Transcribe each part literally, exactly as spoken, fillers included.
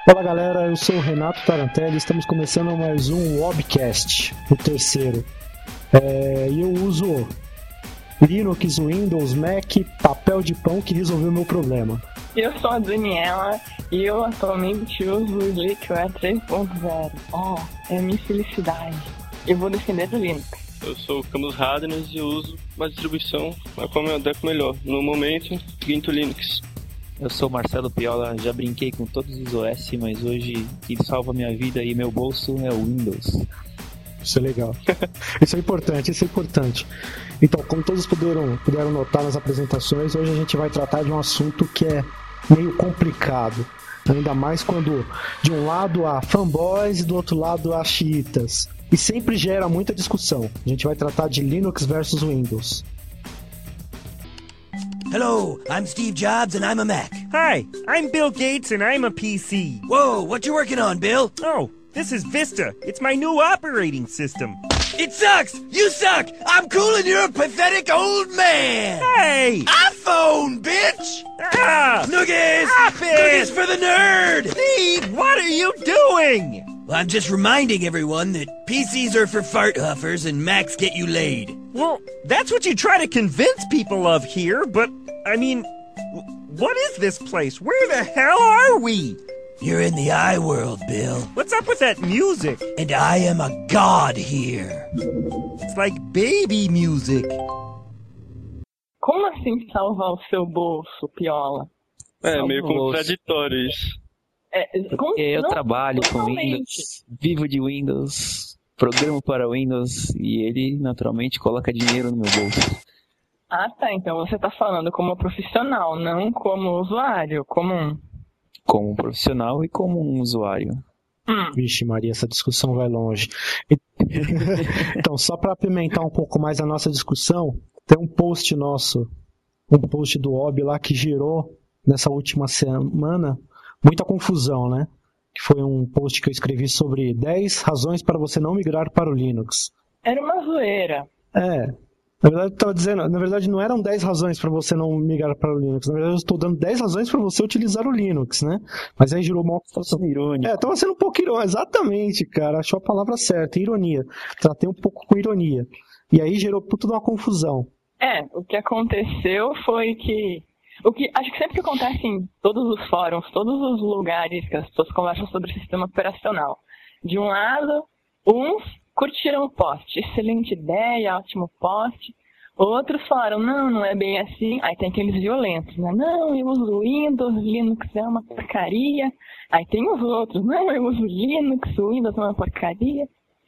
Olá galera, eu sou o Renato Tarantelli e estamos começando mais um Wobcast, o terceiro. É, e eu uso Linux, Windows, Mac, papel de pão que resolveu o meu problema. Eu sou a Daniela e eu atualmente uso o SlickWare três ponto zero. Oh, é a minha felicidade. Eu vou defender do Linux. Eu sou o Camus Radnes e eu uso uma distribuição a qual me adequo melhor. No momento, Gentoo Linux. Eu sou Marcelo Piola, já brinquei com todos os O S, mas hoje quem salva minha vida e meu bolso é o Windows. Isso é legal. Isso é importante, isso é importante. Então, como todos puderam, puderam notar nas apresentações, hoje a gente vai tratar de um assunto que é meio complicado. Ainda mais quando de um lado há fanboys e do outro lado há xiitas. E sempre gera muita discussão. A gente vai tratar de Linux versus Windows. Hello, I'm Steve Jobs and I'm a Mac. Hi, I'm Bill Gates and I'm a P C. Whoa, what you working on, Bill? Oh, this is Vista. It's my new operating system. It sucks! You suck! I'm cool and you're a pathetic old man! Hey! iPhone, bitch! Ah! Noogies! Stop it! Noogies for the nerd! Steve, what are you doing? Well, I'm just reminding everyone that P Cs are for fart huffers and Macs get you laid. Well, that's what you try to convince people of here, but, I mean, what is this place? Where the hell are we? You're in the I-world, Bill. What's up with that music? And I am a god here. It's like baby music. Como assim salvar o seu bolso, Piola? É, Salva meio o bolso. contraditório isso. É, com- Eu não, trabalho com totalmente. Windows, vivo de Windows, programo para Windows e ele naturalmente coloca dinheiro no meu bolso. Ah, tá. Então você tá falando como profissional, não como usuário comum. Como um profissional e como um usuário. Hum. Vixe Maria, essa discussão vai longe. Então, só para apimentar um pouco mais a nossa discussão, tem um post nosso, um post do Ob lá que gerou nessa última semana muita confusão, né? Que foi um post que eu escrevi sobre dez razões para você não migrar para o Linux. Era uma zoeira. É, na verdade eu tava dizendo, na verdade não eram dez razões para você não migrar para o Linux, na verdade eu estou dando dez razões para você utilizar o Linux, né? Mas aí gerou uma confusão. Irônico. É, tava sendo um pouco irônico, exatamente, cara, achou a palavra certa, ironia. Tratei um pouco com ironia. E aí gerou tudo uma confusão. É, o que aconteceu foi que... O que acho que sempre que acontece em todos os fóruns, todos os lugares que as pessoas conversam sobre o sistema operacional. De um lado, uns curtiram o post, excelente ideia, ótimo post. Outros falaram, não, não é bem assim. Aí tem aqueles violentos, né? Não, eu uso Windows, Linux é uma porcaria. Aí tem os outros, não, eu uso Linux, Windows é uma porcaria.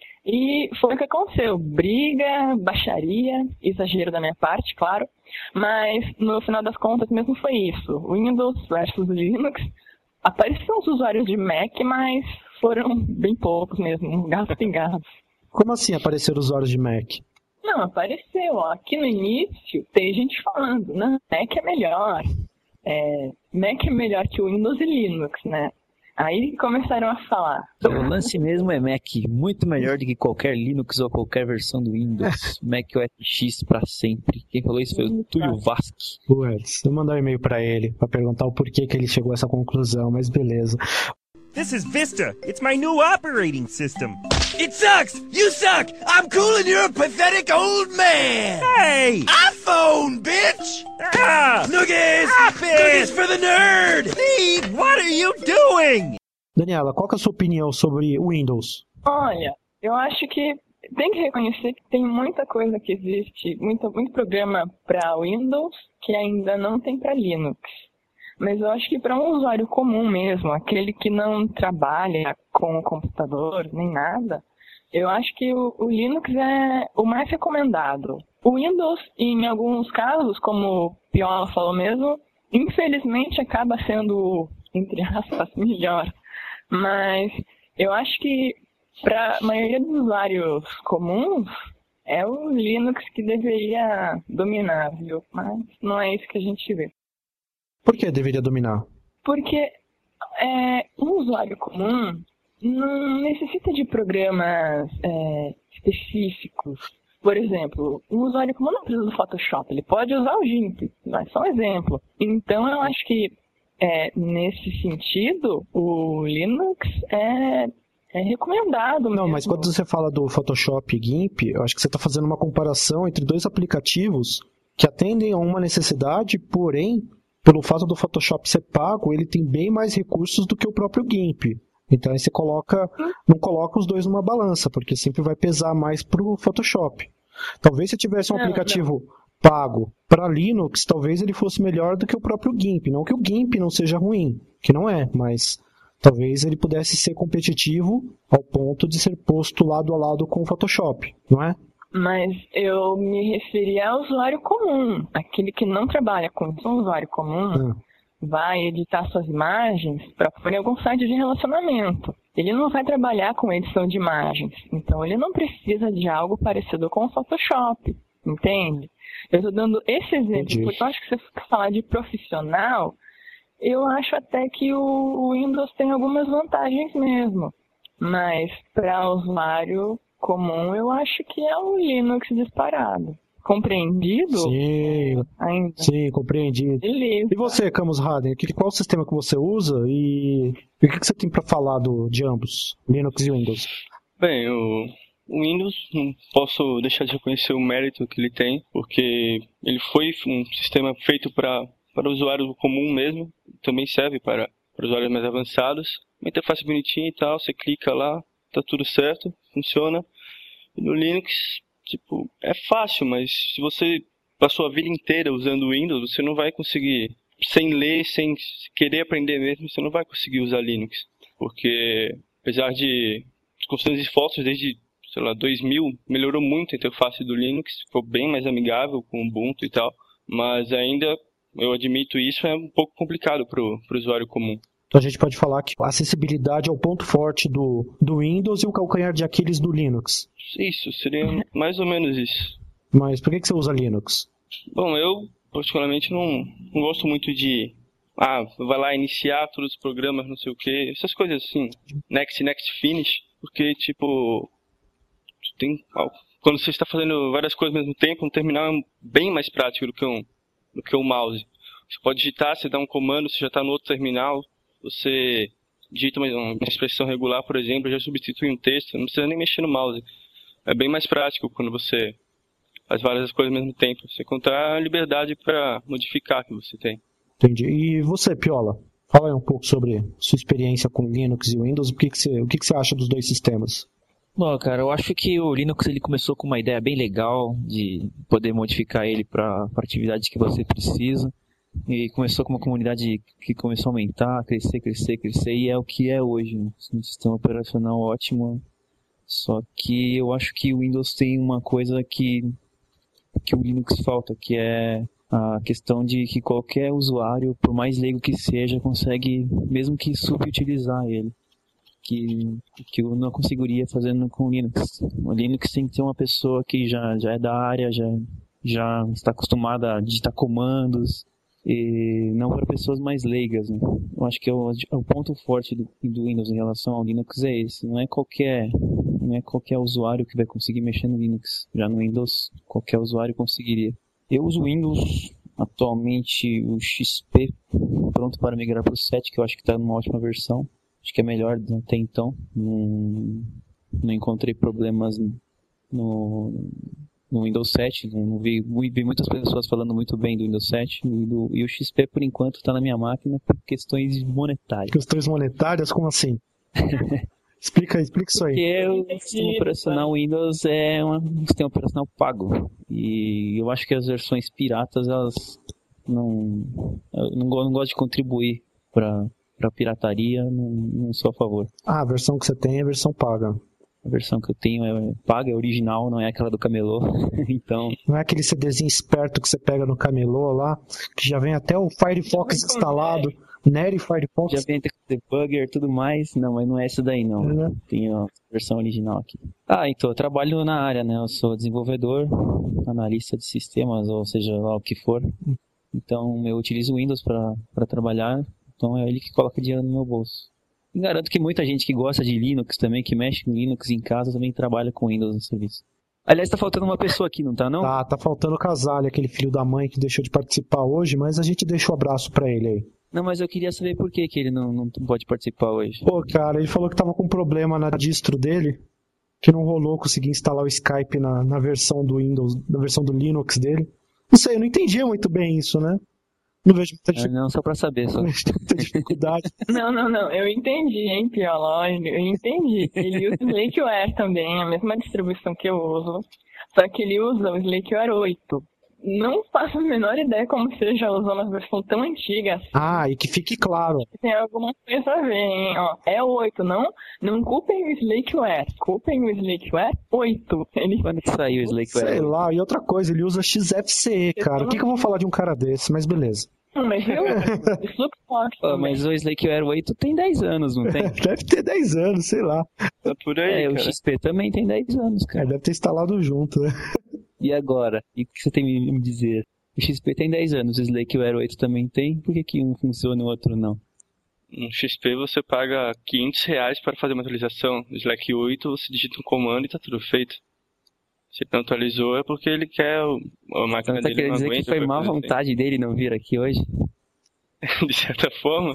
E foi o que aconteceu, briga, baixaria, exagero da minha parte, claro, mas no final das contas mesmo foi isso, Windows versus Linux. Apareceram os usuários de Mac, mas foram bem poucos mesmo, gatos pingados. Como assim apareceram usuários de Mac? Não, apareceu, ó, aqui no início tem gente falando, não, Mac é melhor, é, Mac é melhor que o Windows e Linux, né? Aí começaram a falar. O lance mesmo é Mac, muito melhor do que qualquer Linux ou qualquer versão do Windows. Mac O S X pra sempre. Quem falou isso foi o Túlio Vasque. Putz, eu vou mandar um e-mail pra ele, pra perguntar o porquê que ele chegou a essa conclusão, mas beleza. This is Vista. It's my new operating system. It sucks! You suck! I'm cool and you're a pathetic old man! Hey! iPhone, bitch! Ah! Noogies! Stop it! Noogies for the nerd! Steve, what are you doing? Daniela, qual que é a sua opinião sobre o Windows? Olha, eu acho que tem que reconhecer que tem muita coisa que existe, muito, muito programa para Windows que ainda não tem para Linux. Mas eu acho que para um usuário comum mesmo, aquele que não trabalha com o computador nem nada, eu acho que o, o Linux é o mais recomendado. O Windows, em alguns casos, como o Piola falou mesmo, infelizmente acaba sendo, entre aspas, melhor. Mas eu acho que para a maioria dos usuários comuns, é o Linux que deveria dominar, viu? Mas não é isso que a gente vê. Por que deveria dominar? Porque é, um usuário comum não necessita de programas é, específicos. Por exemplo, um usuário comum não precisa do Photoshop, ele pode usar o GIMP, mas só um exemplo. Então eu acho que é, nesse sentido, o Linux é, é recomendado mesmo. Não, mas quando você fala do Photoshop e GIMP, eu acho que você está fazendo uma comparação entre dois aplicativos que atendem a uma necessidade, porém, pelo fato do Photoshop ser pago, ele tem bem mais recursos do que o próprio GIMP. Então aí você coloca, não coloca os dois numa balança, porque sempre vai pesar mais pro Photoshop. Talvez se tivesse um não, aplicativo não. pago para Linux, talvez ele fosse melhor do que o próprio GIMP. Não que o GIMP não seja ruim, que não é, mas talvez ele pudesse ser competitivo ao ponto de ser posto lado a lado com o Photoshop, não é? Mas eu me referia ao usuário comum, aquele que não trabalha com um usuário comum, ah. vai editar suas imagens para pôr em algum site de relacionamento. Ele não vai trabalhar com edição de imagens, então ele não precisa de algo parecido com o Photoshop, entende? Eu estou dando esse exemplo, Entendi. porque eu acho que se você falar de profissional, eu acho até que o Windows tem algumas vantagens mesmo, mas para usuário comum, eu acho que é o Linux disparado. Compreendido? Sim, ainda. sim, compreendido. Beleza. E você, Camus Harden, qual o sistema que você usa e, e o que você tem para falar do, de ambos, Linux e Windows? Bem, o, o Windows, não posso deixar de reconhecer o mérito que ele tem, porque ele foi um sistema feito para para o usuário comum mesmo, também serve para, para usuários mais avançados. Uma interface bonitinha e tal, você clica lá, tá tudo certo, funciona. E no Linux, tipo, é fácil, mas se você passou a vida inteira usando o Windows, você não vai conseguir, sem ler, sem querer aprender mesmo, você não vai conseguir usar Linux. Porque, apesar de construções de fotos desde, sei lá, dois mil, melhorou muito a interface do Linux, ficou bem mais amigável com o Ubuntu e tal, mas ainda, eu admito isso, é um pouco complicado para o usuário comum. Então a gente pode falar que a acessibilidade é o ponto forte do, do Windows e o calcanhar de Aquiles do Linux. Isso, seria mais ou menos isso. Mas por que, que você usa Linux? Bom, eu particularmente não, não gosto muito de... Ah, vai lá iniciar todos os programas, não sei o que, essas coisas assim, next, next, finish, porque tipo, tem, quando você está fazendo várias coisas ao mesmo tempo, um terminal é bem mais prático do que um, do que um mouse. Você pode digitar, você dá um comando, você já está no outro terminal, você digita uma expressão regular, por exemplo, já substitui um texto, não precisa nem mexer no mouse. É bem mais prático quando você faz várias coisas ao mesmo tempo. Você contar a liberdade para modificar que você tem. Entendi. E você, Piola? Fala aí um pouco sobre sua experiência com Linux e Windows. O que, que, você, o que, que você acha dos dois sistemas? Bom, cara, eu acho que o Linux ele começou com uma ideia bem legal de poder modificar ele para a atividade que você precisa. E começou com uma comunidade que começou a aumentar, crescer, crescer, crescer, e é o que é hoje. Um sistema operacional ótimo. Só que eu acho que o Windows tem uma coisa que, que o Linux falta, que é a questão de que qualquer usuário, por mais leigo que seja, consegue, mesmo que subutilizar ele. Que, que eu não conseguiria fazendo com o Linux. O Linux tem que ter uma pessoa que já, já é da área, já, já está acostumada a digitar comandos, e não para pessoas mais leigas, né? Eu acho que é o, o ponto forte do, do Windows em relação ao Linux é esse. Não é qualquer, não é qualquer usuário que vai conseguir mexer no Linux. Já no Windows, qualquer usuário conseguiria. Eu uso o Windows, atualmente o X P, pronto para migrar para o sete, que eu acho que está numa ótima versão. Acho que é melhor até então. Não, não encontrei problemas no... no Windows sete, não vi, vi muitas pessoas falando muito bem do Windows sete e, do, e o X P por enquanto está na minha máquina por questões monetárias. Questões monetárias? Como assim? explica, explica isso aí. Porque o sistema operacional Windows é um sistema operacional pago e eu acho que as versões piratas, elas não, eu não, não gosto de contribuir para a pirataria, não, não sou a favor. Ah, a versão que você tem é a versão paga. A versão que eu tenho é paga, é original, não é aquela do camelô. Então... Não é aquele CDzinho esperto que você pega no camelô lá, que já vem até o Firefox instalado, Neri Firefox. Já vem até com debugger e tudo mais. Não, mas não é essa daí não. É. Tenho a versão original aqui. Ah, então eu trabalho na área, né? Eu sou desenvolvedor, analista de sistemas, ou seja lá o que for. Então eu utilizo o Windows para trabalhar, então é ele que coloca dinheiro no meu bolso. E garanto que muita gente que gosta de Linux também, que mexe com Linux em casa, também trabalha com Windows no serviço. Aliás, tá faltando uma pessoa aqui, não tá não? Tá, tá faltando o Casalho, aquele filho da mãe que deixou de participar hoje, mas a gente deixa o um abraço pra ele aí. Não, mas eu queria saber por que, que ele não, não pode participar hoje. Pô, cara, ele falou que tava com problema na distro dele, que não rolou conseguir instalar o Skype na, na versão do Windows, na versão do Linux dele. Não sei, eu não entendia muito bem isso, né? Não vejo muita dificuldade. Não, só pra saber, só. muita dificuldade. Não, não, não, eu entendi, hein, Pioló, eu entendi. Ele usa o Slackware também, a mesma distribuição que eu uso, só que ele usa o Slackware oito. Não faço a menor ideia como você já usou uma versão tão antiga assim. Ah, e que fique claro. Tem alguma coisa a ver, hein? Ó, é o oito, não? Não culpem o Slackware. Culpem o Slackware oito. Ele... Quando que saiu o Slackware? Sei lá, e outra coisa, ele usa X F C E, cara. O que, que eu vou falar de um cara desse? Mas beleza. Não, mas eu... oh, mas o Slackware oito tem dez anos, não tem? Deve ter dez anos, sei lá. Tá por aí, É, cara. o X P também tem dez anos, cara. É, deve ter instalado junto, né? E agora? E o que você tem a me dizer? O X P tem dez anos, o Slackware oito também tem, por que, que um funciona e o outro não? No X P você paga quinhentos reais para fazer uma atualização. No Slack oito você digita um comando e tá tudo feito. Se ele não atualizou é porque ele quer, a máquina então, tá dele não dizer aguenta. Que foi má vontade assim. dele não vir aqui hoje? De certa forma.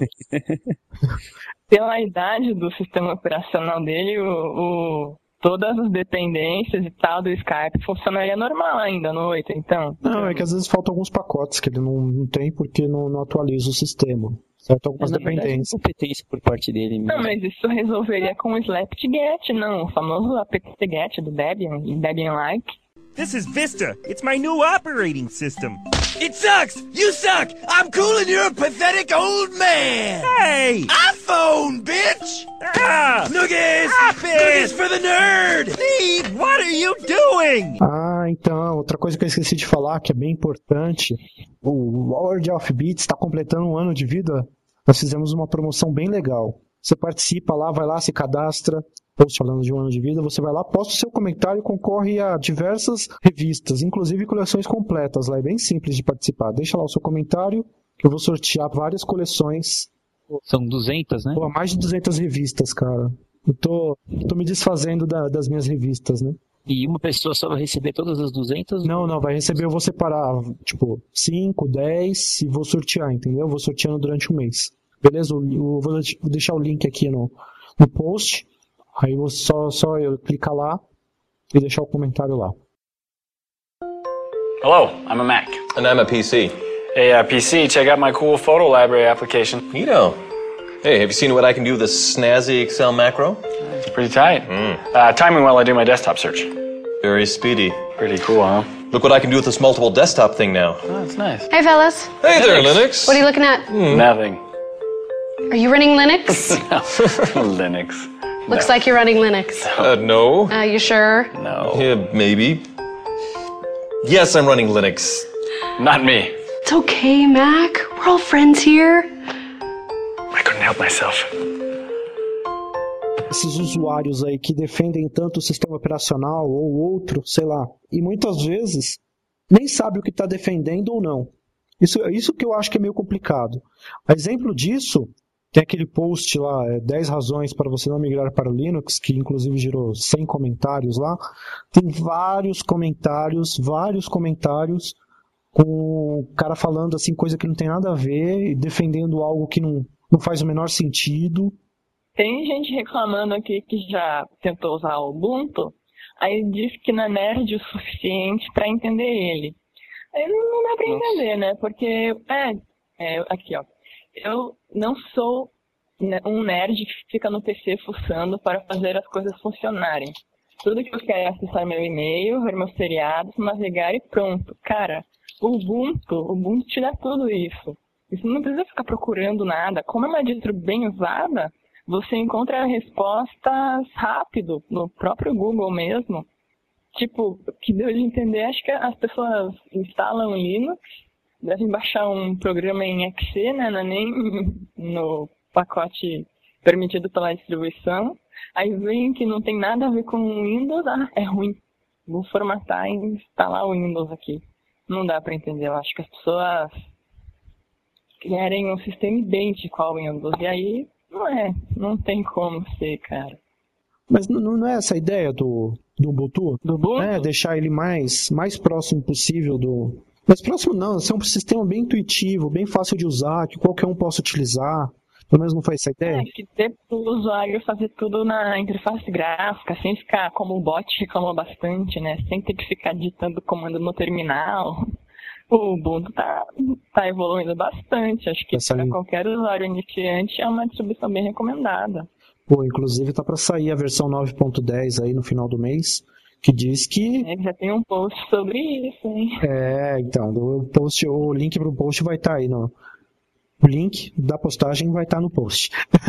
Pela idade do sistema operacional dele, o, o, todas as dependências e tal do Skype funcionaria normal ainda no oito, então. Não, é que às vezes faltam alguns pacotes que ele não, não tem porque não, não atualiza o sistema. Certo? Algumas é, dependências. É competência por parte dele mesmo. Não, mas isso resolveria com o slapget, não. O famoso apt-get do Debian e Debian-like. This is Vista. It's my new operating system. It sucks! You suck! I'm cool and you're a pathetic old man! Hey! iPhone, bitch! Ah! Noogies! Stop it! Noogies for the nerd! Steve, what are you doing? Ah, então, outra coisa que eu esqueci de falar, que é bem importante, o World of Beats está completando um ano de vida. Nós fizemos uma promoção bem legal. Você participa lá, vai lá, se cadastra, post falando de um ano de vida, você vai lá, posta o seu comentário e concorre a diversas revistas, inclusive coleções completas lá, é bem simples de participar. Deixa lá o seu comentário, que eu vou sortear várias coleções. São duzentas, né? Pô, mais de duzentas revistas, cara. Eu tô, tô me desfazendo da, das minhas revistas, né? E uma pessoa só vai receber todas as duzentas? Não, não, vai receber, eu vou separar, tipo, cinco, dez e vou sortear, entendeu? Eu vou sorteando durante o mês. Beleza? Eu vou deixar o link aqui no, no post. Aí você só, só eu clicar lá e deixar o comentário lá. Hello, I'm a Mac. And I'm a P C. Hey, uh, P C, check out my cool photo library application. Neato. Hey, have you seen what I can do with this snazzy Excel macro? It's pretty tight. Mm. Uh, timing while I do my desktop search. Very speedy. Pretty cool, huh? Look what I can do with this multiple desktop thing now. Oh, that's nice. Hey, fellas. Hey there, Linux. What are you looking at? Mm. Nothing. Are you running Linux? No. Linux. Looks no. like you're running Linux. Uh, no. Uh, you sure? No. Yeah, maybe. Yes, I'm running Linux. Not me. It's okay, Mac. We're all friends here. I couldn't help myself. Esses usuários aí que defendem tanto o sistema operacional ou outro, sei lá, e muitas vezes nem sabe o que está defendendo ou não. Isso, isso que eu acho que é meio complicado. A exemplo disso, tem aquele post lá, é, dez razões para você não migrar para o Linux, que inclusive gerou cem comentários lá. Tem vários comentários, vários comentários com o cara falando assim, coisa que não tem nada a ver, e defendendo algo que não, não faz o menor sentido. Tem gente reclamando aqui que já tentou usar o Ubuntu, aí diz que não é nerd o suficiente para entender ele. Aí não, não dá para entender, né? Porque, é, é, aqui ó, eu não sou um nerd que fica no P C fuçando para fazer as coisas funcionarem. Tudo que eu quero é acessar meu e-mail, ver meus seriados, navegar e pronto. Cara, o Ubuntu, o Ubuntu te dá tudo isso. Você não precisa ficar procurando nada. Como é uma distro bem usada, você encontra respostas rápido, no próprio Google mesmo. Tipo, que deu de entender, acho que as pessoas instalam Linux, devem baixar um programa em exe, né, não é nem no pacote permitido pela distribuição. Aí vem que não tem nada a ver com o Windows, ah, é ruim. Vou formatar e instalar o Windows aqui. Não dá pra entender, eu acho que as pessoas querem um sistema idêntico ao Windows, e aí não é, não tem como ser, cara. Mas não, não é essa a ideia do, do Ubuntu? Do Ubuntu? É, deixar ele mais, mais próximo possível do, Mas próximo não, esse é um sistema bem intuitivo, bem fácil de usar, que qualquer um possa utilizar. Pelo menos não foi essa ideia? É, que dê pro usuário fazer tudo na interface gráfica, sem ficar, como o bot reclamou bastante, né? Sem ter que ficar digitando comando no terminal. O Ubuntu tá, tá evoluindo bastante. Acho que para qualquer usuário iniciante é uma distribuição bem recomendada. Pô, inclusive tá para sair a versão nove ponto dez aí no final do mês, que diz que... É, já tem um post sobre isso, hein? É, então, o, post, o link pro post vai estar tá aí no... O link da postagem vai estar tá no post.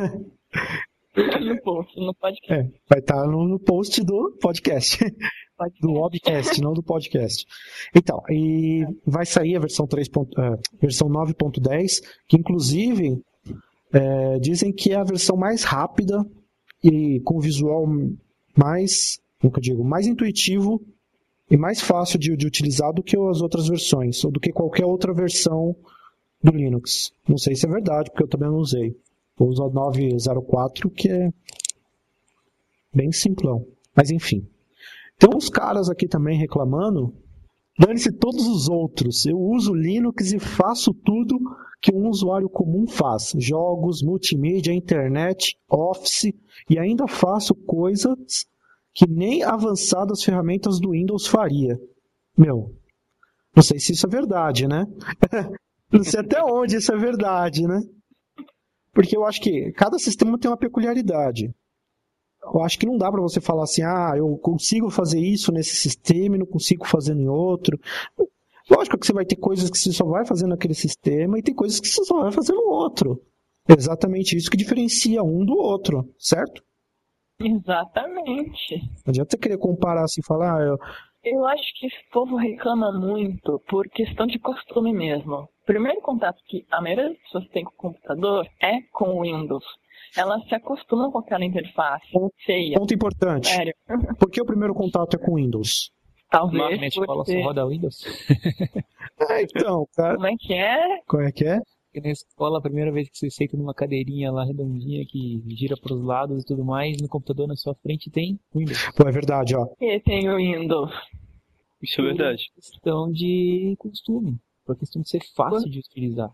No post, no podcast. É, vai estar tá no, no post do podcast. podcast. Do webcast, não do podcast. Então, e vai sair a versão, três. Uh, versão nove ponto dez, que inclusive é, dizem que é a versão mais rápida e com visual mais, como que eu digo, mais intuitivo e mais fácil de, de utilizar do que as outras versões, ou do que qualquer outra versão do Linux. Não sei se é verdade, porque eu também não usei. Vou usar o nove ponto zero quatro, que é bem simplão. Mas enfim. Tem uns caras aqui também reclamando. Dane-se todos os outros. Eu uso Linux e faço tudo que um usuário comum faz. Jogos, multimídia, internet, Office. E ainda faço coisas que nem avançadas ferramentas do Windows faria. Meu, não sei se isso é verdade, né? Não sei até onde isso é verdade, né? Porque eu acho que cada sistema tem uma peculiaridade. Eu acho que não dá para você falar assim, ah, eu consigo fazer isso nesse sistema e não consigo fazer em outro. Lógico que você vai ter coisas que você só vai fazer naquele sistema e tem coisas que você só vai fazer no outro. É exatamente isso que diferencia um do outro, certo? Exatamente. Não adianta você querer comparar assim e falar... Ah, eu... eu acho que esse povo reclama muito por questão de costume mesmo. O primeiro contato que a maioria das pessoas tem com o computador é com o Windows. Elas se acostumam com aquela interface ponto, feia. Ponto importante. Sério. Por que o primeiro contato é com o Windows? Talvez na escola ser... só roda Windows. É, então, cara... Como é que é? Como é que é? Porque na escola, a primeira vez que você senta numa cadeirinha lá redondinha que gira para os lados e tudo mais, no computador na sua frente tem Windows. Pô, é verdade, ó. E tem o Windows. Isso é verdade. Por questão de costume, por questão de ser fácil de utilizar.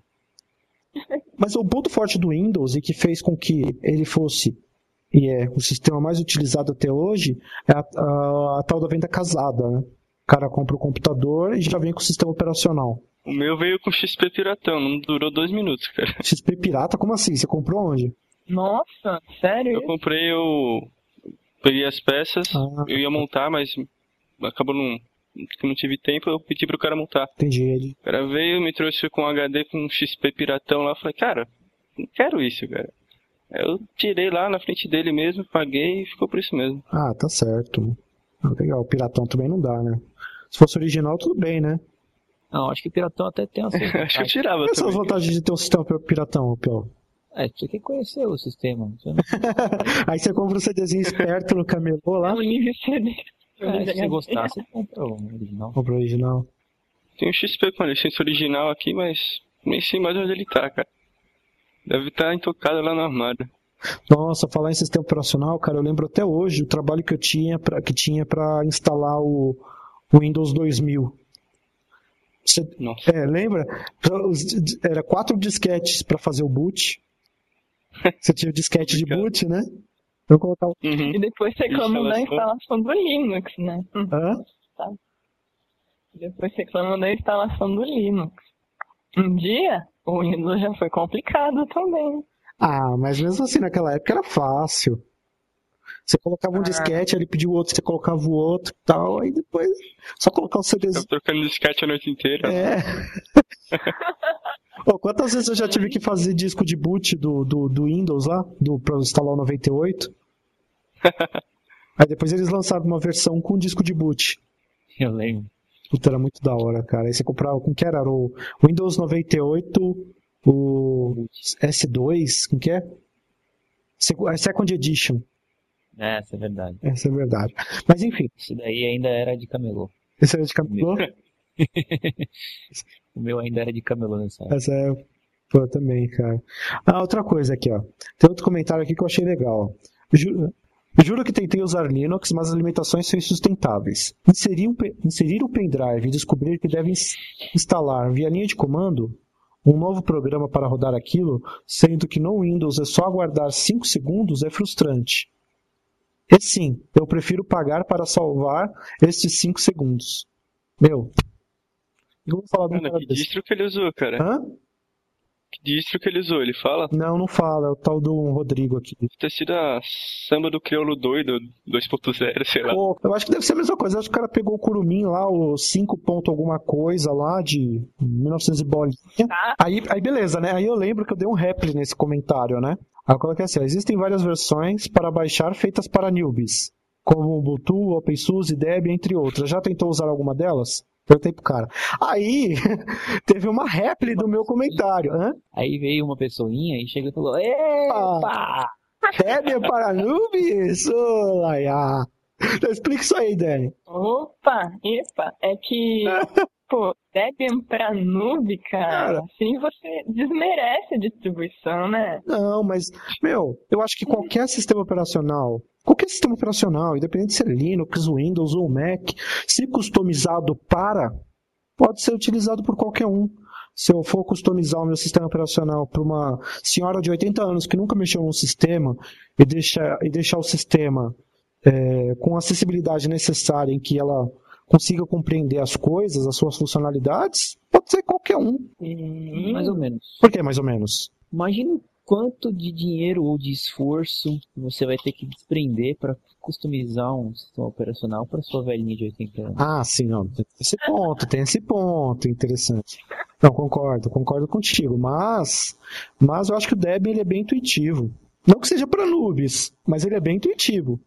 Mas o ponto forte do Windows e que fez com que ele fosse e é o sistema mais utilizado até hoje é a, a, a tal da venda casada, né? O cara compra o computador e já vem com o sistema operacional. O meu veio com X P piratão, não durou dois minutos, cara. X P pirata? Como assim? Você comprou onde? Nossa, sério? Eu comprei, eu peguei as peças, ah, eu ia montar, mas acabou não... que não tive tempo, eu pedi pro cara montar. Entendi ele. O cara veio, me trouxe com um H D com um X P piratão lá, eu falei, cara, não quero isso, cara. Aí eu tirei lá na frente dele mesmo, paguei e ficou por isso mesmo. Ah, tá certo. Ah, legal, piratão também não dá, né? Se fosse original, tudo bem, né? Não, acho que piratão até tem uma certa acho que eu tirava também. Quais são as vantagens de ter um sistema piratão, Piau? É, você tem que conhecer o sistema. Você não... Aí você compra um CDzinho esperto no camelô lá. Um nível C D. É, se você gostar, você compra o original. Compra o original. Tem um X P com a licença original aqui, mas nem sei mais onde ele tá, cara. Deve estar intocado lá no armário. Nossa, falar em sistema operacional, cara, eu lembro até hoje o trabalho que eu tinha pra, que tinha para instalar o, o Windows dois mil. Você, Nossa. É, lembra? Era quatro disquetes para fazer o boot. Você tinha o disquete de boot, né? Eu colocava... Uhum. E depois reclamam da instalação do Linux, né? Hã? Tá. Depois reclamam da instalação do Linux. Um dia, o Windows já foi complicado também. Ah, mas mesmo assim, naquela época era fácil. Você colocava um ah. disquete, ele pediu o outro, você colocava o outro e tal, aí depois só colocar o C D. Tá trocando disquete a noite inteira. É. Oh, quantas vezes eu já tive que fazer disco de boot do, do, do Windows lá, do, pra instalar o noventa e oito? Aí depois eles lançaram uma versão com disco de boot. Eu lembro. Puta, era muito da hora, cara. Aí você comprava, com que era? Era o Windows noventa e oito, o S dois, com que é? Second Edition. É, essa é verdade. Essa é verdade. Mas enfim. Esse daí ainda era de camelô. Esse era de camelô? O meu ainda era de camelô nessa época. Essa é... Pô, também, cara. Ah, outra coisa aqui, ó. Tem outro comentário aqui que eu achei legal. Ju... Juro que tentei usar Linux, mas as limitações são insustentáveis. Inserir, um, inserir o pendrive e descobrir que deve instalar via linha de comando um novo programa para rodar aquilo, sendo que no Windows é só aguardar cinco segundos, é frustrante. E sim, eu prefiro pagar para salvar estes cinco segundos. Meu, eu vou falar do Mano, que distro que ele usou, cara? Hã? Que distro que ele usou? Ele fala? Não, não fala, é o tal do Rodrigo aqui. Deve ter sido a samba do crioulo doido dois ponto zero, sei lá. Pô, eu acho que deve ser a mesma coisa. Eu acho que o cara pegou o Kurumin lá, o cinco ponto alguma coisa lá, de mil e novecentos e bolinha. Tá. Aí, aí beleza, né? Aí eu lembro que eu dei um reply nesse comentário, né? Aí eu coloquei assim, existem várias versões para baixar feitas para newbies, como Ubuntu, OpenSUSE, Debian, entre outras. Já tentou usar alguma delas? Perguntei pro cara. Aí, teve uma réplica do meu comentário. Hã? Aí veio uma pessoinha e chegou e falou: Epa! Debian para noobs? Ô, Laia. Explica isso aí, Dani. Opa, epa, é que, pô, Debian pra noob, cara, Cara. assim você desmerece a distribuição, né? Não, mas, meu, eu acho que qualquer sistema operacional, qualquer sistema operacional, independente se é Linux, Windows ou Mac, se customizado para, pode ser utilizado por qualquer um. Se eu for customizar o meu sistema operacional para uma senhora de oitenta anos que nunca mexeu no sistema e deixar, e deixar o sistema é, com a acessibilidade necessária em que ela consiga compreender as coisas, as suas funcionalidades, pode ser qualquer um. Sim. Mais ou menos. Por que mais ou menos? Imagina o quanto de dinheiro ou de esforço você vai ter que desprender para customizar um sistema operacional para sua velhinha de oitenta anos. Ah, sim, não. Tem esse ponto, tem esse ponto interessante. Não, concordo, concordo contigo, mas, mas eu acho que o Debian ele é bem intuitivo. Não que seja para noobs, mas ele é bem intuitivo.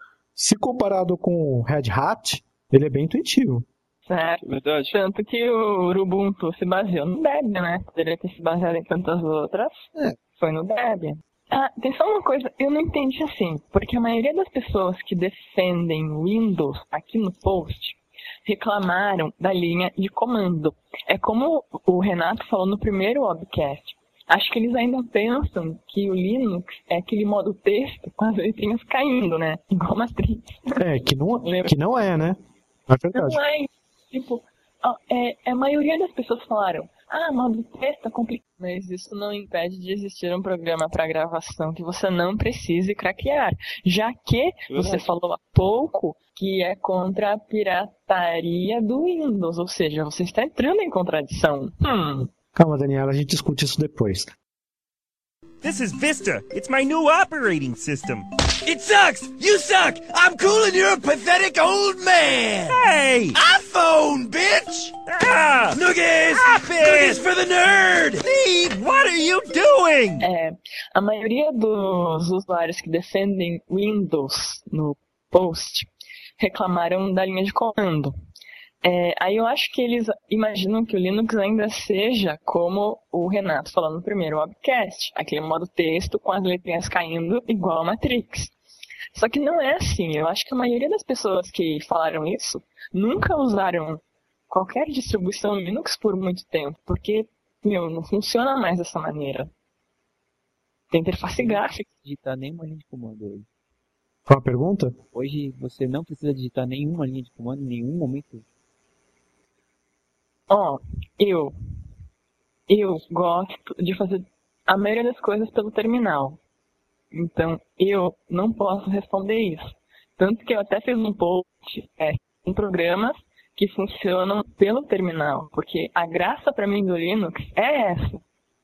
Se comparado com o Red Hat, ele é bem intuitivo. Certo. Verdade. Tanto que o Ubuntu se baseou no Debian, né? Poderia ter se baseado em tantas outras. É. Foi no Debian. Ah, tem só uma coisa, eu não entendi assim, porque a maioria das pessoas que defendem Windows aqui no post reclamaram da linha de comando. É como o Renato falou no primeiro webcast. Acho que eles ainda pensam que o Linux é aquele modo texto com as letrinhas caindo, né? Igual Matrix. É, que não, que não é, né? É verdade. Não é, tipo, ó, é, a maioria das pessoas falaram, ah, modo texto é complicado. Mas isso não impede de existir um programa para gravação que você não precise craquear. Já que você falou há pouco que é contra a pirataria do Windows. Ou seja, você está entrando em contradição. Hum. Calma, Daniela, a gente discute isso depois. This is Vista. It's my new operating system. It sucks! You suck! I'm cool and you're a pathetic old man! Hey! iPhone, bitch! Ah! Noogies! Stop it! Noogies for the nerd! Steve, what are you doing? É, a maioria dos usuários que defendem Windows no post reclamaram da linha de comando. É, aí eu acho que eles imaginam que o Linux ainda seja como o Renato falou no primeiro webcast, aquele modo texto com as letrinhas caindo igual a Matrix. Só que não é assim, eu acho que a maioria das pessoas que falaram isso nunca usaram qualquer distribuição Linux por muito tempo, porque, meu, não funciona mais dessa maneira. Tem interface gráfica. Não digitar nenhuma linha de comando hoje. Qual a pergunta? Hoje você não precisa digitar nenhuma linha de comando em nenhum momento. Ó, oh, eu, eu gosto de fazer a maioria das coisas pelo terminal. Então, eu não posso responder isso. Tanto que eu até fiz um post é, em programas que funcionam pelo terminal. Porque a graça pra mim do Linux é essa.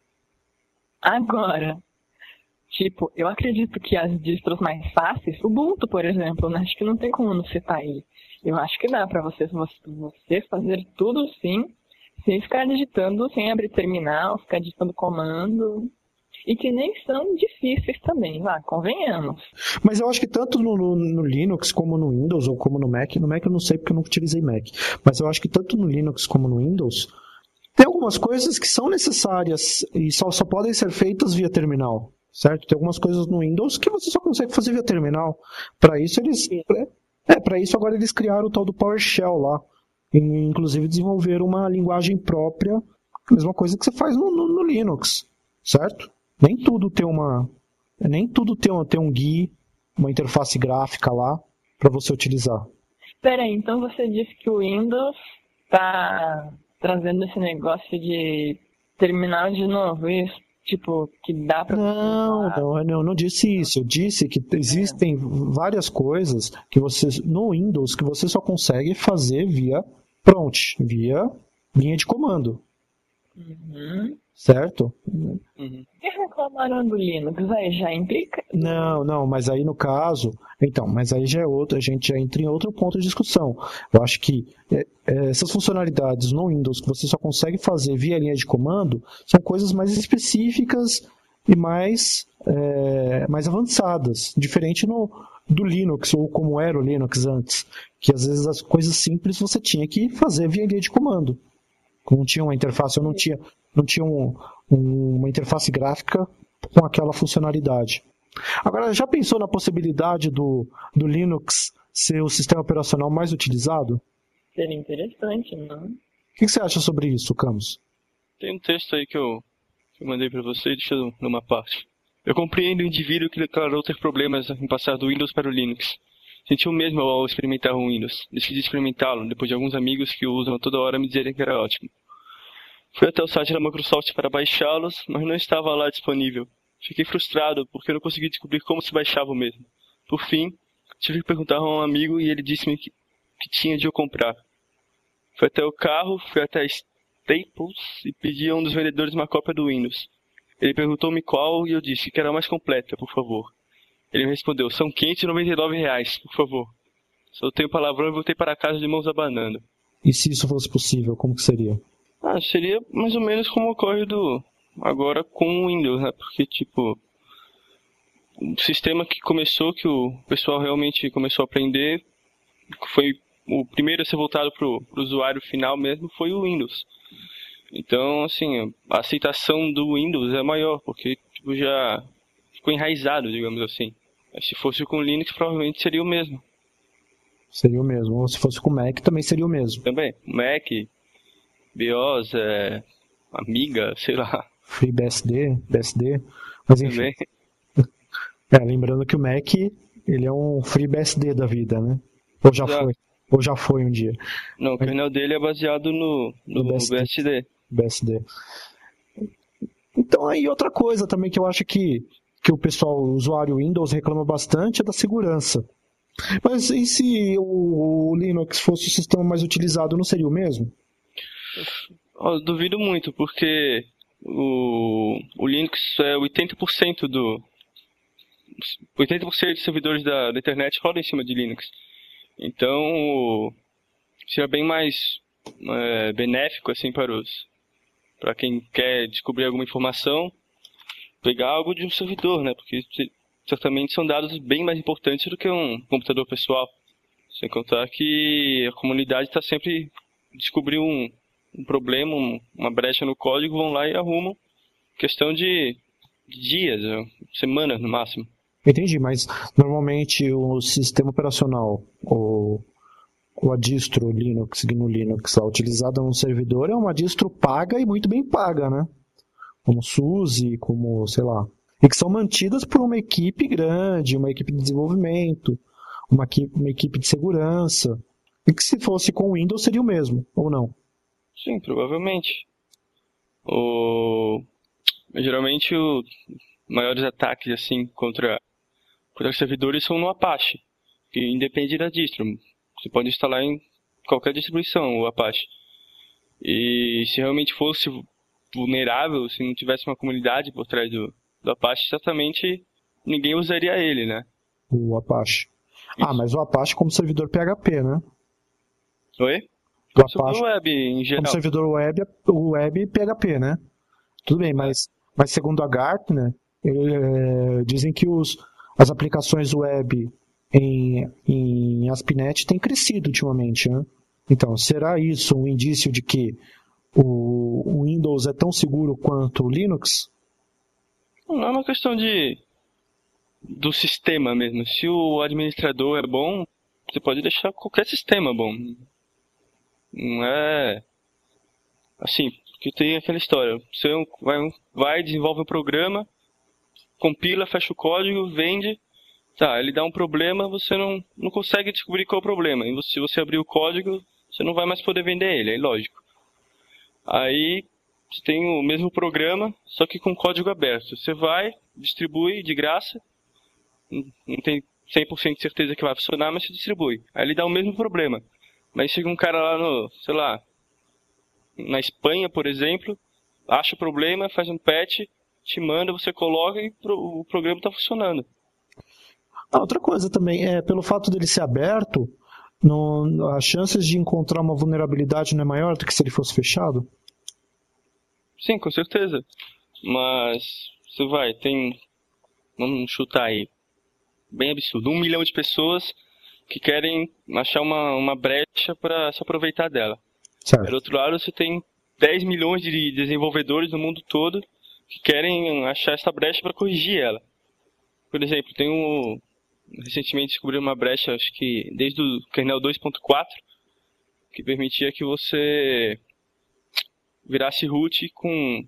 Agora, tipo, eu acredito que as distros mais fáceis, Ubuntu, por exemplo, né? Acho que não tem como não citar ele. Eu acho que dá pra você, você fazer tudo sim, sem ficar digitando, sem abrir terminal, ficar digitando comando. E que nem são difíceis também, vá, convenhamos. Mas eu acho que tanto no, no, no Linux como no Windows ou como no Mac, no Mac eu não sei porque eu nunca utilizei Mac, mas eu acho que tanto no Linux como no Windows, tem algumas coisas que são necessárias e só, só podem ser feitas via terminal, certo? Tem algumas coisas no Windows que você só consegue fazer via terminal. Para isso eles... É, para isso agora eles criaram o tal do PowerShell lá. E, inclusive desenvolveram uma linguagem própria, a mesma coisa que você faz no, no, no Linux, certo? Nem tudo tem uma... Nem tudo tem, tem um G uma interface gráfica lá para você utilizar. Espera aí, então você disse que o Windows tá trazendo esse negócio de terminal de novo, isso? Tipo, que dá pra... Não, não, não, não disse isso. Eu disse que existem várias coisas que você, no Windows, que você só consegue fazer via prompt, via linha de comando. Uhum. Certo? Uhum. E reclamaram do Linux? Aí já implica? Não, não, mas aí no caso... Então, mas aí já é outro, a gente já entra em outro ponto de discussão. Eu acho que é, é, essas funcionalidades no Windows que você só consegue fazer via linha de comando são coisas mais específicas e mais, é, mais avançadas. Diferente no, do Linux, ou como era o Linux antes. Que às vezes as coisas simples você tinha que fazer via linha de comando. Não tinha uma interface, eu não tinha, não tinha um, um, uma interface gráfica com aquela funcionalidade. Agora, já pensou na possibilidade do, do Linux ser o sistema operacional mais utilizado? Seria interessante, não? O que, que você acha sobre isso, Camus? Tem um texto aí que eu, que eu mandei para você, deixa eu numa parte. Eu compreendo o indivíduo que declarou ter problemas em passar do Windows para o Linux. Senti o mesmo ao experimentar o Windows. Decidi experimentá-lo, depois de alguns amigos que o usam a toda hora me dizerem que era ótimo. Fui até o site da Microsoft para baixá-los, mas não estava lá disponível. Fiquei frustrado, porque eu não consegui descobrir como se baixava o mesmo. Por fim, tive que perguntar a um amigo e ele disse-me que, que tinha de eu comprar. Fui até o carro, fui até a Staples e pedi a um dos vendedores uma cópia do Windows. Ele perguntou-me qual e eu disse que era a mais completa, por favor. Ele me respondeu, são quinhentos e noventa e nove reais, por favor. Soltei o palavrão e voltei para casa de mãos abanando. E se isso fosse possível, como que seria? Ah, seria mais ou menos como ocorre do... agora com o Windows, né? Porque, tipo, o sistema que começou, que o pessoal realmente começou a aprender, foi o primeiro a ser voltado para o usuário final mesmo, foi o Windows. Então, assim, a aceitação do Windows é maior, porque tipo, já ficou enraizado, digamos assim. Se fosse com o Linux, provavelmente seria o mesmo. Seria o mesmo. Ou se fosse com o Mac, também seria o mesmo. Também. Mac, BIOS, é... Amiga, sei lá. FreeBSD, B S D. Mas enfim. É, lembrando que o Mac, ele é um FreeBSD da vida, né? Ou já Exato. foi. Ou já foi um dia. Não, o kernel dele é baseado no, no, no B S D. B S D. B S D. Então aí outra coisa também que eu acho que, que o pessoal, o usuário Windows reclama bastante é da segurança. Mas e se o, o Linux fosse o sistema mais utilizado, não seria o mesmo? Eu duvido muito, porque o, o Linux é oitenta por cento do... oitenta por cento dos servidores da, da internet rodam em cima de Linux. Então, seria bem mais é, benéfico assim, para, os, para quem quer descobrir alguma informação, pegar algo de um servidor, né? Porque certamente são dados bem mais importantes do que um computador pessoal. Sem contar que a comunidade está sempre descobrindo um, um problema, um, uma brecha no código, vão lá e arrumam. Questão de, de dias, semanas no máximo. Entendi, mas normalmente o sistema operacional, ou, ou a distro Linux, G N U Linux, lá, utilizada no servidor, é uma distro paga e muito bem paga, né? Como SUSE, como, sei lá. E que são mantidas por uma equipe grande, uma equipe de desenvolvimento, uma equipe, uma equipe de segurança. E que se fosse com o Windows seria o mesmo, ou não? Sim, provavelmente. O... Geralmente os maiores ataques assim, contra, contra os servidores são no Apache, que independe da distro. Você pode instalar em qualquer distribuição o Apache. E se realmente fosse vulnerável, se não tivesse uma comunidade por trás do, do Apache, certamente ninguém usaria ele, né? O Apache. Isso. Ah, mas o Apache como servidor P H P, né? Oi? O Apache, servidor web em geral. Como servidor web, o web P H P, né? Tudo bem, mas, mas segundo a Gartner, é, dizem que os, as aplicações web em, em ASP.NET têm crescido ultimamente, né? Então, será isso um indício de que o, o Windows é tão seguro quanto o Linux? Não é uma questão de do sistema mesmo. Se o administrador é bom, você pode deixar qualquer sistema bom. Não é assim, porque tem aquela história. Você vai, vai desenvolve um programa, compila, fecha o código, vende, Tá, ele dá um problema, você não, não consegue descobrir qual é o problema. E se você abrir o código, você não vai mais poder vender ele, é lógico. Aí você tem o mesmo programa, só que com código aberto. Você vai, distribui de graça, não tem cem por cento de certeza que vai funcionar, mas você distribui. Aí ele dá o mesmo problema. Mas chega um cara lá no, sei lá, na Espanha, por exemplo, acha o problema, faz um patch, te manda, você coloca e o programa está funcionando. Ah, outra coisa também, é pelo fato dele ser aberto, não, as chances de encontrar uma vulnerabilidade não é maior do que se ele fosse fechado? Sim, com certeza. Mas você vai, tem, vamos chutar aí, bem absurdo, um milhão de pessoas que querem achar uma, uma brecha para se aproveitar dela. Certo. Por outro lado, você tem dez milhões de desenvolvedores no mundo todo que querem achar essa brecha para corrigir ela. Por exemplo, tem um... recentemente descobri uma brecha, acho que desde o kernel dois ponto quatro, que permitia que você virasse root com...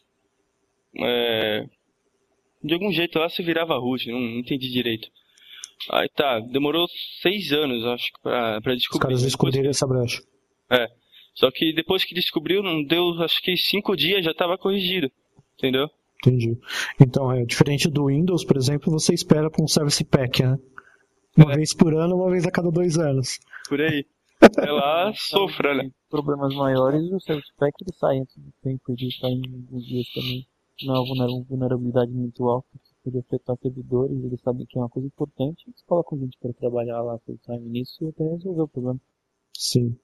É, de algum jeito lá você virava root, não, não entendi direito. Aí tá, demorou seis anos, acho, pra, pra descobrir. Os caras descobriram essa brecha. É, só que depois que descobriu, não deu, acho que cinco dias já estava corrigido, entendeu? Entendi. Então, é diferente do Windows, por exemplo, você espera para um Service Pack, né? Uma é. vez por ano, uma vez a cada dois anos. Por aí. É lá, sofra, né? Problemas maiores, o Service Pack ele sai antes do tempo, ele sai em alguns dias também. Não é uma vulnerabilidade muito alta, que pode afetar servidores, eles sabem que é uma coisa importante, eles colocam gente para trabalhar lá full time nisso e até resolver o problema. Sim.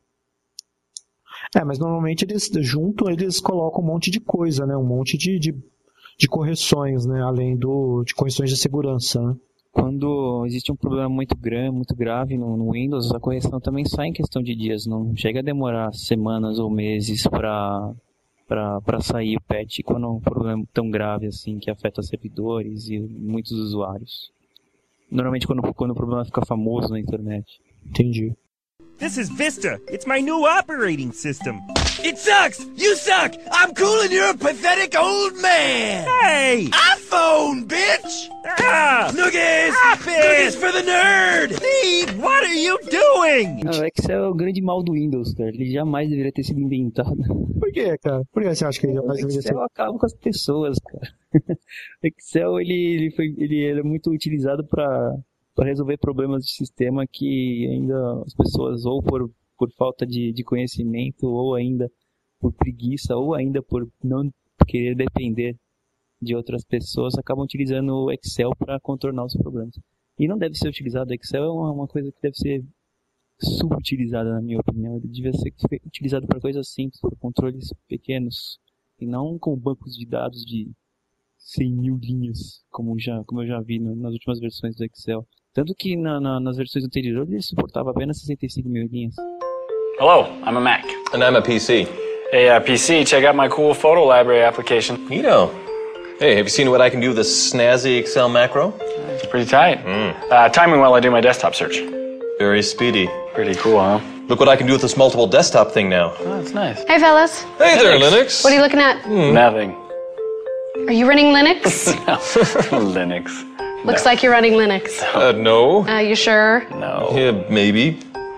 É, mas normalmente eles, junto, eles colocam um monte de coisa, né? Um monte de, de, de correções, né? Além do, de correções de segurança, né? Quando existe um problema muito grande, muito grave no, no Windows, a correção também sai em questão de dias, não chega a demorar semanas ou meses para para sair o patch quando é um problema tão grave assim que afeta servidores e muitos usuários. Normalmente quando, quando o problema fica famoso na internet. Entendi. This is Vista. It's my new operating system. It sucks! You suck! I'm cool and you're a pathetic old man! Hey! iPhone, bitch! Ah! Noogies! Stop it! Noogies for the nerd! Steve, what are you doing? O Excel é o grande mal do Windows, cara. Ele jamais deveria ter sido inventado. Por quê, cara? Por que você acha que ele jamais deveria ser? O Excel acaba com as pessoas, cara. O Excel, ele, ele, foi, ele era muito utilizado para para resolver problemas de sistema que ainda as pessoas, ou por, por falta de, de conhecimento, ou ainda por preguiça, ou ainda por não querer depender de outras pessoas, acabam utilizando o Excel para contornar os problemas. E não deve ser utilizado. O Excel é uma, uma coisa que deve ser subutilizada, na minha opinião. Ele devia ser utilizado para coisas simples, para controles pequenos, e não com bancos de dados de cem mil linhas, como, já, como eu já vi no, nas últimas versões do Excel. Tanto que na, na, nas versões anteriores ele suportava apenas sessenta e cinco mil linhas. Hello, I'm a Mac. And I'm a P C. Hey, uh, P C, check out my cool photo library application. You know. Hey, have you seen what I can do with this snazzy Excel macro? It's pretty tight. Mm. Uh, timing while I do my desktop search. Very speedy. Pretty cool, huh? Look what I can do with this multiple desktop thing now. Oh, that's nice. Hey, fellas. Hey there, Linux. What are you looking at? Mm. Nothing. Are you running Linux? No. Linux. Looks No. like you're running Linux. Uh, no. Uh, you sure? No. Yeah, maybe.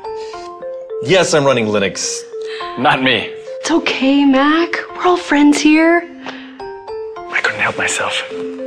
Yes, I'm running Linux. Not me. It's okay, Mac. We're all friends here. I couldn't help myself.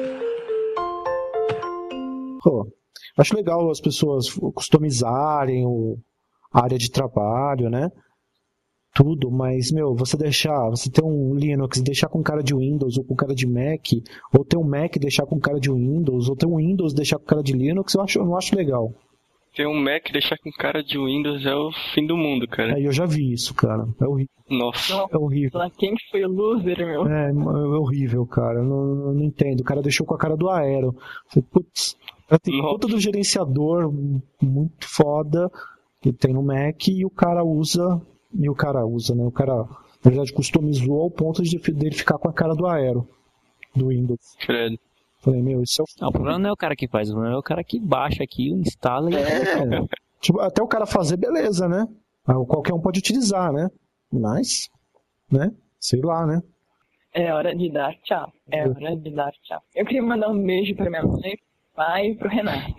Pô, acho legal as pessoas customizarem o, a área de trabalho, né? Tudo, mas, meu, você deixar, você ter um Linux e deixar com cara de Windows ou com cara de Mac, ou ter um Mac e deixar com cara de Windows, ou ter um Windows e deixar com cara de Linux, eu, acho, eu não acho legal. Ter um Mac e deixar com cara de Windows é o fim do mundo, cara. É, eu já vi isso, cara. É horrível. Nossa. É horrível. Pra quem foi o loser, meu? É, é horrível, cara. Eu não, eu não entendo. O cara deixou com a cara do Aero. Putz, tem puta do gerenciador muito foda que tem no Mac e o cara usa... E o cara usa, né? O cara, na verdade, customizou ao ponto de dele ficar com a cara do Aero, do Windows. Credo. Falei, meu, isso é o... Não, o problema não é o cara que faz, o problema é o cara que baixa aqui, instala e... É, tipo, até o cara fazer, beleza, né? Qualquer um pode utilizar, né? Mas, né? Sei lá, né? É hora de dar tchau. É hora de dar tchau. Eu queria mandar um beijo pra minha mãe, pai e pro Renato.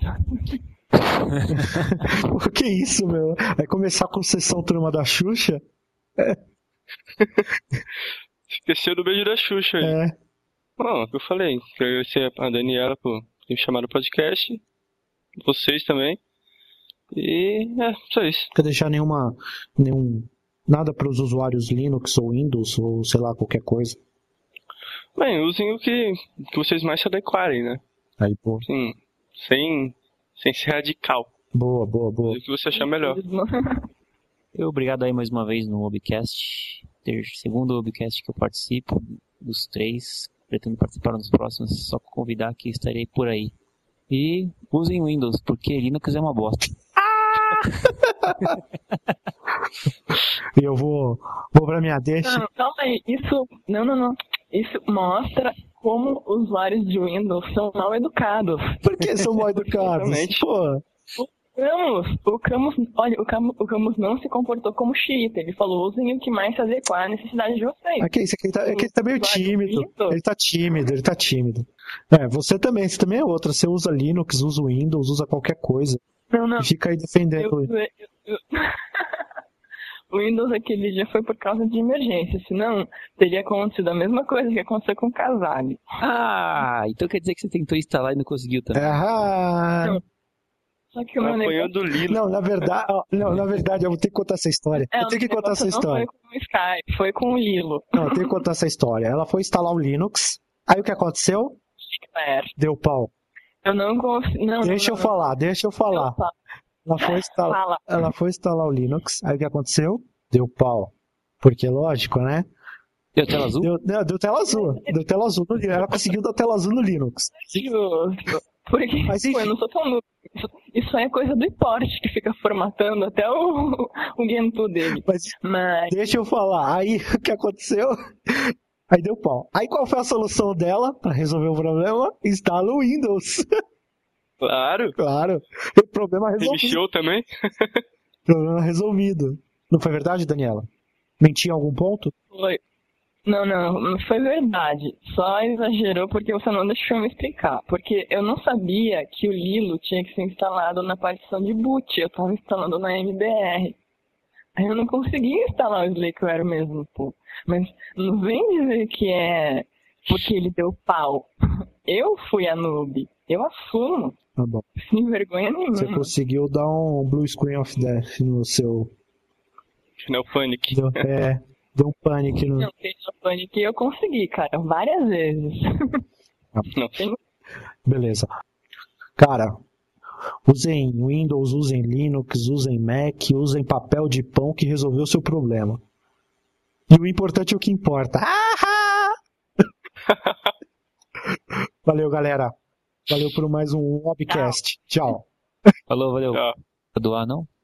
O que é isso, meu? Vai começar com sessão Turma da Xuxa? É. Esqueceu do beijo da Xuxa aí. É. Bom, eu falei, quero agradecer a Daniela por ter me chamado no podcast, vocês também, e é, só isso. Quer deixar nenhuma, nenhum, nada para os usuários Linux ou Windows, ou sei lá, qualquer coisa? Bem, usem o que, que vocês mais se adequarem, né? Aí, pô. Sim, sem, sem ser radical. Boa, boa, boa. O que você achar melhor. Eu, obrigado aí mais uma vez no Obcast, ter segundo Obcast que eu participo, dos três, pretendo participar nos próximos, só convidar que estarei por aí. E usem Windows, porque Linux é uma bosta. E eu vou, vou pra minha deixa. Não, calma aí, isso, não, não, não, isso mostra como usuários de Windows são mal educados. Por que são mal educados? Pô. O Camus, o Camus, olha, o Camus, o Camus não se comportou como xiita. Ele falou, usem o que mais se adequar à necessidade de vocês. Aqui, isso aqui ele tá, é que ele tá meio tímido. Ele tá tímido, ele tá tímido. É, você também, você também é outra. Você usa Linux, usa Windows, usa qualquer coisa. Não, não. E fica aí defendendo. Eu, eu, eu... O Windows aquele dia foi por causa de emergência. Senão, teria acontecido a mesma coisa que aconteceu com o Casale. Ah, então quer dizer que você tentou instalar e não conseguiu também. Ah. Não. Só que o meu negócio... do Linux. Não, na verdade, não, na verdade, eu vou ter que contar essa história. É, eu tenho que contar essa história. Não foi com o Skype, foi com o Lilo. Não, eu tenho que contar essa história. Ela foi instalar o Linux. Aí o que aconteceu? Deu pau. Eu não consigo. Não, deixa não, eu não, falar, deixa eu falar. Ela foi, instalar, Fala. ela foi instalar o Linux. Aí o que aconteceu? Deu pau. Porque, lógico, né? Deu tela azul? Deu, não, deu tela azul. Deu tela azul no Linux. Ela conseguiu dar tela azul no Linux. Justo. Porque, Mas, pô, eu não sou tão noob. Isso, isso é coisa do esporte que fica formatando até o, o Gentoo dele. Mas, Mas... deixa eu falar. Aí o que aconteceu? Aí deu pau. Aí qual foi a solução dela pra resolver o problema? Instala o Windows. Claro. Claro. O problema resolvido. Reiniciou também? Problema resolvido. Não foi verdade, Daniela? Menti em algum ponto? Foi. Não, não, não foi verdade. Só exagerou porque você não deixou eu me explicar. Porque eu não sabia que o Lilo tinha que ser instalado na partição de boot. Eu tava instalando na M B R. Aí eu não conseguia instalar o Slackware mesmo, pô. Mas não vem dizer que é porque ele deu pau. Eu fui a noob. Eu assumo. Tá bom. Sem vergonha nenhuma. Você conseguiu dar um Blue Screen of Death no seu... Final Panic. Deu, é, deu um panic no... Não, Final Panic eu consegui, cara. Várias vezes. Não. Beleza. Cara, usem Windows, usem Linux, usem Mac, usem papel de pão que resolveu o seu problema. E o importante é o que importa. Valeu, galera. Valeu por mais um Webcast. Tchau. Falou, valeu. Tchau. Vou doar, não?